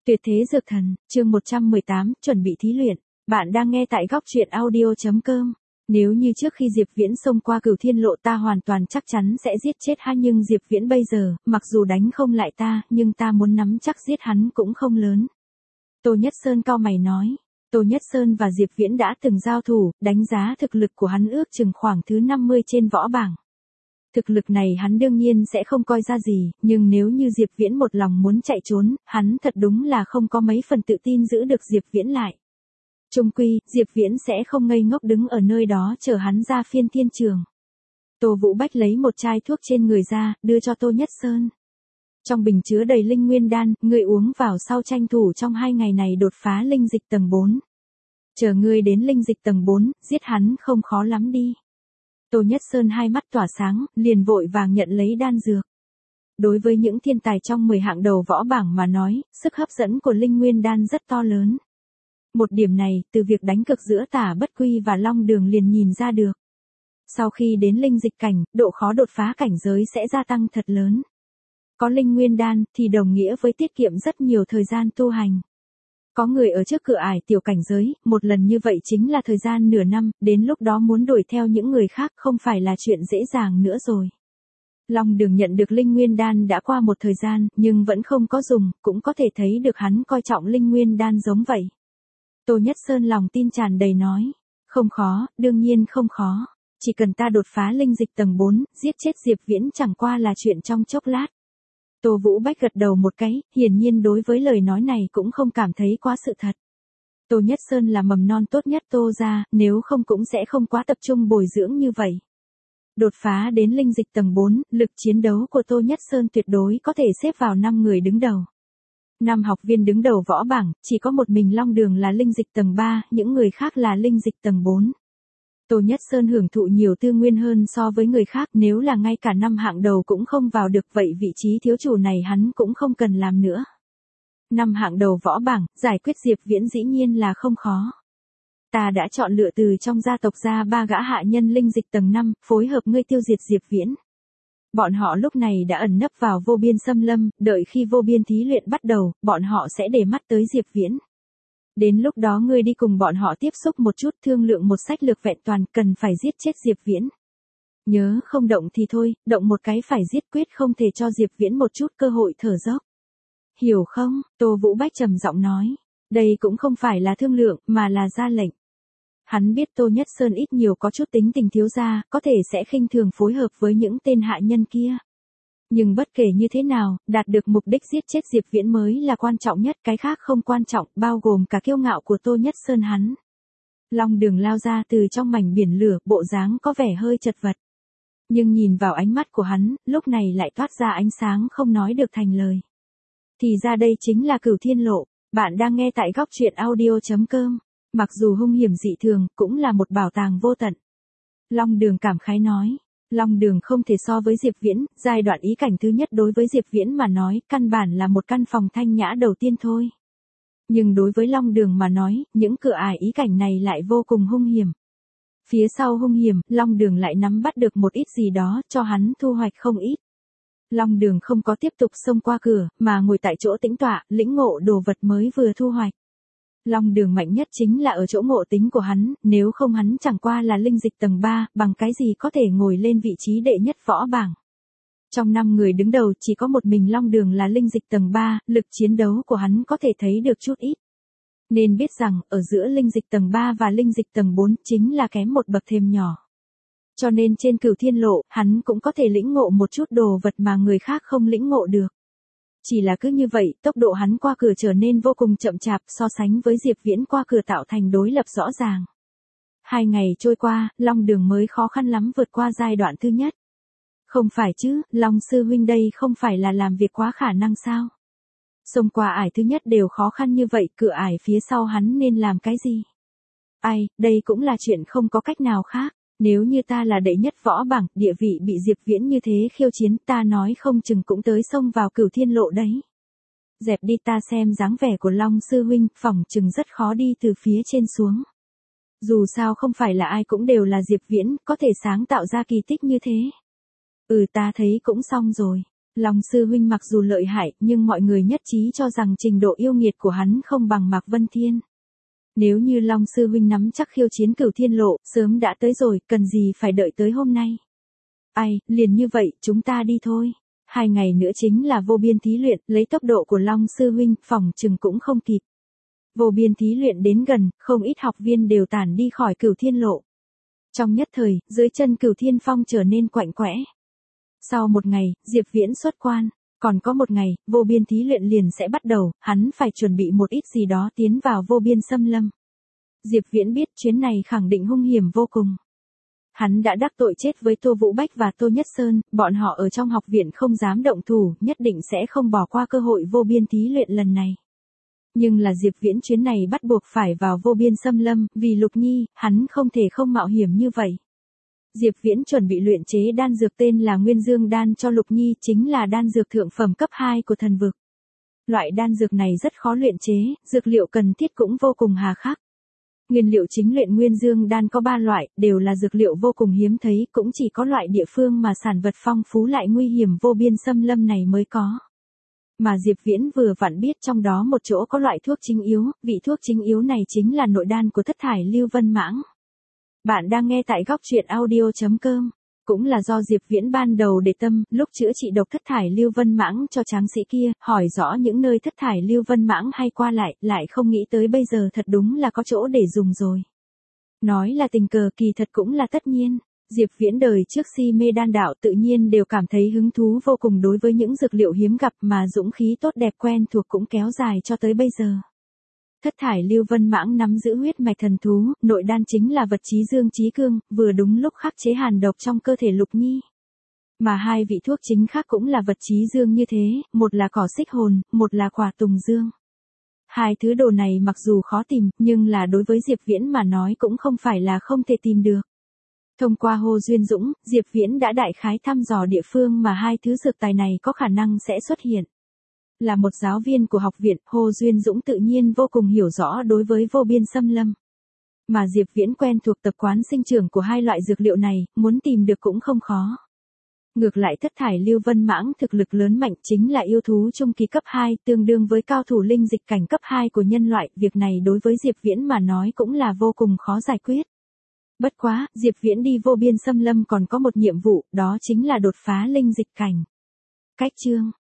Tuyệt thế dược thần, chương 118, chuẩn bị thí luyện. Bạn đang nghe tại góc truyện audio.com. Nếu như trước khi Diệp Viễn xông qua Cửu Thiên Lộ ta hoàn toàn chắc chắn sẽ giết chết hắn, nhưng Diệp Viễn bây giờ, mặc dù đánh không lại ta, nhưng ta muốn nắm chắc giết hắn cũng không lớn. Tô Nhất Sơn cau mày nói. Tô Nhất Sơn và Diệp Viễn đã từng giao thủ, đánh giá thực lực của hắn ước chừng khoảng thứ 50 trên võ bảng. Thực lực này hắn đương nhiên sẽ không coi ra gì, nhưng nếu như Diệp Viễn một lòng muốn chạy trốn, hắn thật đúng là không có mấy phần tự tin giữ được Diệp Viễn lại. Chung quy, Diệp Viễn sẽ không ngây ngốc đứng ở nơi đó chờ hắn ra phiên thiên trường. Tô Vũ Bách lấy một chai thuốc trên người ra, đưa cho Tô Nhất Sơn. Trong bình chứa đầy linh nguyên đan, ngươi uống vào sau tranh thủ trong 2 ngày này đột phá linh dịch tầng 4. Chờ ngươi đến linh dịch tầng 4, giết hắn không khó lắm đi. Tô Nhất Sơn hai mắt tỏa sáng, liền vội vàng nhận lấy đan dược. Đối với những thiên tài trong 10 hạng đầu võ bảng mà nói, sức hấp dẫn của linh nguyên đan rất to lớn. Một điểm này, từ việc đánh cực giữa Tả Bất Quy và Long Đường liền nhìn ra được. Sau khi đến linh dịch cảnh, độ khó đột phá cảnh giới sẽ gia tăng thật lớn. Có linh nguyên đan thì đồng nghĩa với tiết kiệm rất nhiều thời gian tu hành. Có người ở trước cửa ải tiểu cảnh giới, một lần như vậy chính là thời gian nửa năm, đến lúc đó muốn đuổi theo những người khác không phải là chuyện dễ dàng nữa rồi. Long Đường nhận được linh nguyên đan đã qua một thời gian, nhưng vẫn không có dùng, cũng có thể thấy được hắn coi trọng linh nguyên đan giống vậy. Tô Nhất Sơn lòng tin tràn đầy nói, không khó, đương nhiên không khó. Chỉ cần ta đột phá linh dịch tầng 4, giết chết Diệp Viễn chẳng qua là chuyện trong chốc lát. Tô Vũ Bách gật đầu một cái, hiển nhiên đối với lời nói này cũng không cảm thấy quá sự thật. Tô Nhất Sơn là mầm non tốt nhất Tô gia, nếu không cũng sẽ không quá tập trung bồi dưỡng như vậy. Đột phá đến linh dịch tầng 4, lực chiến đấu của Tô Nhất Sơn tuyệt đối có thể xếp vào 5 người đứng đầu. 5 học viên đứng đầu võ bảng, chỉ có một mình Long Đường là linh dịch tầng 3, những người khác là linh dịch tầng 4. Tô Nhất Sơn hưởng thụ nhiều tư nguyên hơn so với người khác, nếu là ngay cả 5 hạng đầu cũng không vào được vậy vị trí thiếu chủ này hắn cũng không cần làm nữa. 5 hạng đầu võ bảng, giải quyết Diệp Viễn dĩ nhiên là không khó. Ta đã chọn lựa từ trong gia tộc ra 3 gã hạ nhân linh dịch tầng 5, phối hợp ngươi tiêu diệt Diệp Viễn. Bọn họ lúc này đã ẩn nấp vào vô biên xâm lâm, đợi khi vô biên thí luyện bắt đầu, bọn họ sẽ để mắt tới Diệp Viễn. Đến lúc đó ngươi đi cùng bọn họ tiếp xúc một chút, thương lượng một sách lược vẹn toàn, cần phải giết chết Diệp Viễn. Nhớ không động thì thôi, động một cái phải giết quyết, không thể cho Diệp Viễn một chút cơ hội thở dốc. Hiểu không? Tô Vũ Bách trầm giọng nói. Đây cũng không phải là thương lượng, mà là ra lệnh. Hắn biết Tô Nhất Sơn ít nhiều có chút tính tình thiếu gia, có thể sẽ khinh thường phối hợp với những tên hạ nhân kia. Nhưng bất kể như thế nào, đạt được mục đích giết chết Diệp Viễn mới là quan trọng nhất, cái khác không quan trọng, bao gồm cả kiêu ngạo của Tô Nhất Sơn hắn. Long Đường lao ra từ trong mảnh biển lửa, bộ dáng có vẻ hơi chật vật. Nhưng nhìn vào ánh mắt của hắn, lúc này lại toát ra ánh sáng không nói được thành lời. Thì ra đây chính là Cửu Thiên Lộ, bạn đang nghe tại góc truyện audio.com. Mặc dù hung hiểm dị thường, cũng là một bảo tàng vô tận. Long Đường cảm khái nói. Long Đường không thể so với Diệp Viễn, giai đoạn ý cảnh thứ nhất đối với Diệp Viễn mà nói, căn bản là một căn phòng thanh nhã đầu tiên thôi. Nhưng đối với Long Đường mà nói, những cửa ải ý cảnh này lại vô cùng hung hiểm. Phía sau hung hiểm, Long Đường lại nắm bắt được một ít gì đó, cho hắn thu hoạch không ít. Long Đường không có tiếp tục xông qua cửa, mà ngồi tại chỗ tĩnh tọa, lĩnh ngộ đồ vật mới vừa thu hoạch. Long Đường mạnh nhất chính là ở chỗ ngộ tính của hắn, nếu không hắn chẳng qua là linh dịch tầng 3, bằng cái gì có thể ngồi lên vị trí đệ nhất võ bảng. Trong 5 người đứng đầu chỉ có một mình Long Đường là linh dịch tầng 3, lực chiến đấu của hắn có thể thấy được chút ít. Nên biết rằng, ở giữa linh dịch tầng 3 và linh dịch tầng 4 chính là kém một bậc thềm nhỏ. Cho nên trên Cửu Thiên Lộ, hắn cũng có thể lĩnh ngộ một chút đồ vật mà người khác không lĩnh ngộ được. Chỉ là cứ như vậy, tốc độ hắn qua cửa trở nên vô cùng chậm chạp, so sánh với Diệp Viễn qua cửa tạo thành đối lập rõ ràng. 2 ngày trôi qua, Long Đường mới khó khăn lắm vượt qua giai đoạn thứ nhất. Không phải chứ, Long sư huynh đây không phải là làm việc quá khả năng sao? Xông qua ải thứ nhất đều khó khăn như vậy, cửa ải phía sau hắn nên làm cái gì? Ai, đây cũng là chuyện không có cách nào khác. Nếu như ta là đệ nhất võ bảng, địa vị bị Diệp Viễn như thế khiêu chiến, ta nói không chừng cũng tới xông vào Cửu Thiên Lộ đấy. Dẹp đi, ta xem dáng vẻ của Long sư huynh, phỏng chừng rất khó đi từ phía trên xuống. Dù sao không phải là ai cũng đều là Diệp Viễn, có thể sáng tạo ra kỳ tích như thế. Ta thấy cũng xong rồi. Long sư huynh mặc dù lợi hại, nhưng mọi người nhất trí cho rằng trình độ yêu nghiệt của hắn không bằng Mạc Vân Thiên. Nếu như Long sư huynh nắm chắc khiêu chiến Cửu Thiên Lộ, sớm đã tới rồi, cần gì phải đợi tới hôm nay. Ai, liền như vậy, chúng ta đi thôi. 2 ngày nữa chính là vô biên thí luyện, lấy tốc độ của Long sư huynh, phỏng chừng cũng không kịp. Vô biên thí luyện đến gần, không ít học viên đều tản đi khỏi Cửu Thiên Lộ. Trong nhất thời, dưới chân Cửu Thiên Phong trở nên quạnh quẽ. Sau một ngày, Diệp Viễn xuất quan, còn có một ngày, vô biên thí luyện liền sẽ bắt đầu, hắn phải chuẩn bị một ít gì đó tiến vào vô biên xâm lâm. Diệp Viễn biết chuyến này khẳng định hung hiểm vô cùng. Hắn đã đắc tội chết với Tô Vũ Bách và Tô Nhất Sơn, bọn họ ở trong học viện không dám động thủ, nhất định sẽ không bỏ qua cơ hội vô biên thí luyện lần này. Nhưng là Diệp Viễn chuyến này bắt buộc phải vào vô biên xâm lâm, vì Lục Nhi, hắn không thể không mạo hiểm như vậy. Diệp Viễn chuẩn bị luyện chế đan dược tên là Nguyên Dương đan cho Lục Nhi, chính là đan dược thượng phẩm cấp 2 của thần vực. Loại đan dược này rất khó luyện chế, dược liệu cần thiết cũng vô cùng hà khắc. Nguyên liệu chính luyện Nguyên Dương đan có 3 loại, đều là dược liệu vô cùng hiếm thấy, cũng chỉ có loại địa phương mà sản vật phong phú lại nguy hiểm vô biên xâm lâm này mới có. Mà Diệp Viễn vừa vặn biết trong đó một chỗ có loại thuốc chính yếu, vị thuốc chính yếu này chính là nội đan của Thất Thải Lưu Vân Mãng. Bạn đang nghe tại góc truyện audio.com. Cũng là do Diệp Viễn ban đầu để tâm, lúc chữa trị độc Thất Thải Lưu Vân Mãng cho tráng sĩ kia, hỏi rõ những nơi Thất Thải Lưu Vân Mãng hay qua lại không nghĩ tới bây giờ thật đúng là có chỗ để dùng rồi. Nói là tình cờ kỳ thật cũng là tất nhiên. Diệp Viễn đời trước si mê đan đạo tự nhiên đều cảm thấy hứng thú vô cùng đối với những dược liệu hiếm gặp mà dũng khí tốt đẹp quen thuộc cũng kéo dài cho tới bây giờ. Thất Thải Lưu Vân Mãng nắm giữ huyết mạch thần thú, nội đan chính là vật chí dương chí cương, vừa đúng lúc khắc chế hàn độc trong cơ thể Lục Nhi. Mà 2 vị thuốc chính khác cũng là vật chí dương như thế, một là cỏ xích hồn, một là quả tùng dương. 2 thứ đồ này mặc dù khó tìm, nhưng là đối với Diệp Viễn mà nói cũng không phải là không thể tìm được. Thông qua Hồ Duyên Dũng, Diệp Viễn đã đại khái thăm dò địa phương mà 2 thứ dược tài này có khả năng sẽ xuất hiện. Là một giáo viên của học viện, Hồ Duyên Dũng tự nhiên vô cùng hiểu rõ đối với vô biên xâm lâm. Mà Diệp Viễn quen thuộc tập quán sinh trưởng của 2 loại dược liệu này, muốn tìm được cũng không khó. Ngược lại Thất Thải Lưu Vân Mãng thực lực lớn mạnh chính là yêu thú trung kỳ cấp 2, tương đương với cao thủ linh dịch cảnh cấp 2 của nhân loại, việc này đối với Diệp Viễn mà nói cũng là vô cùng khó giải quyết. Bất quá, Diệp Viễn đi vô biên xâm lâm còn có một nhiệm vụ, đó chính là đột phá linh dịch cảnh. Cách chương